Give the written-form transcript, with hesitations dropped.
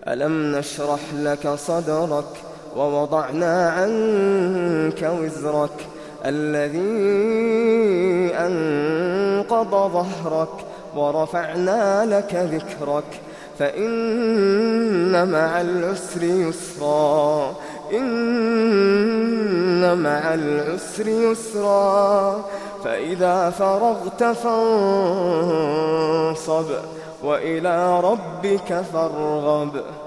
ألم نشرح لك صدرك ووضعنا عنك وزرك الذي أنقض ظهرك ورفعنا لك ذكرك فإن مع العسر يسرا إن مع العسر يسرا فإذا فرغت فانصب وإلى ربك فارغب.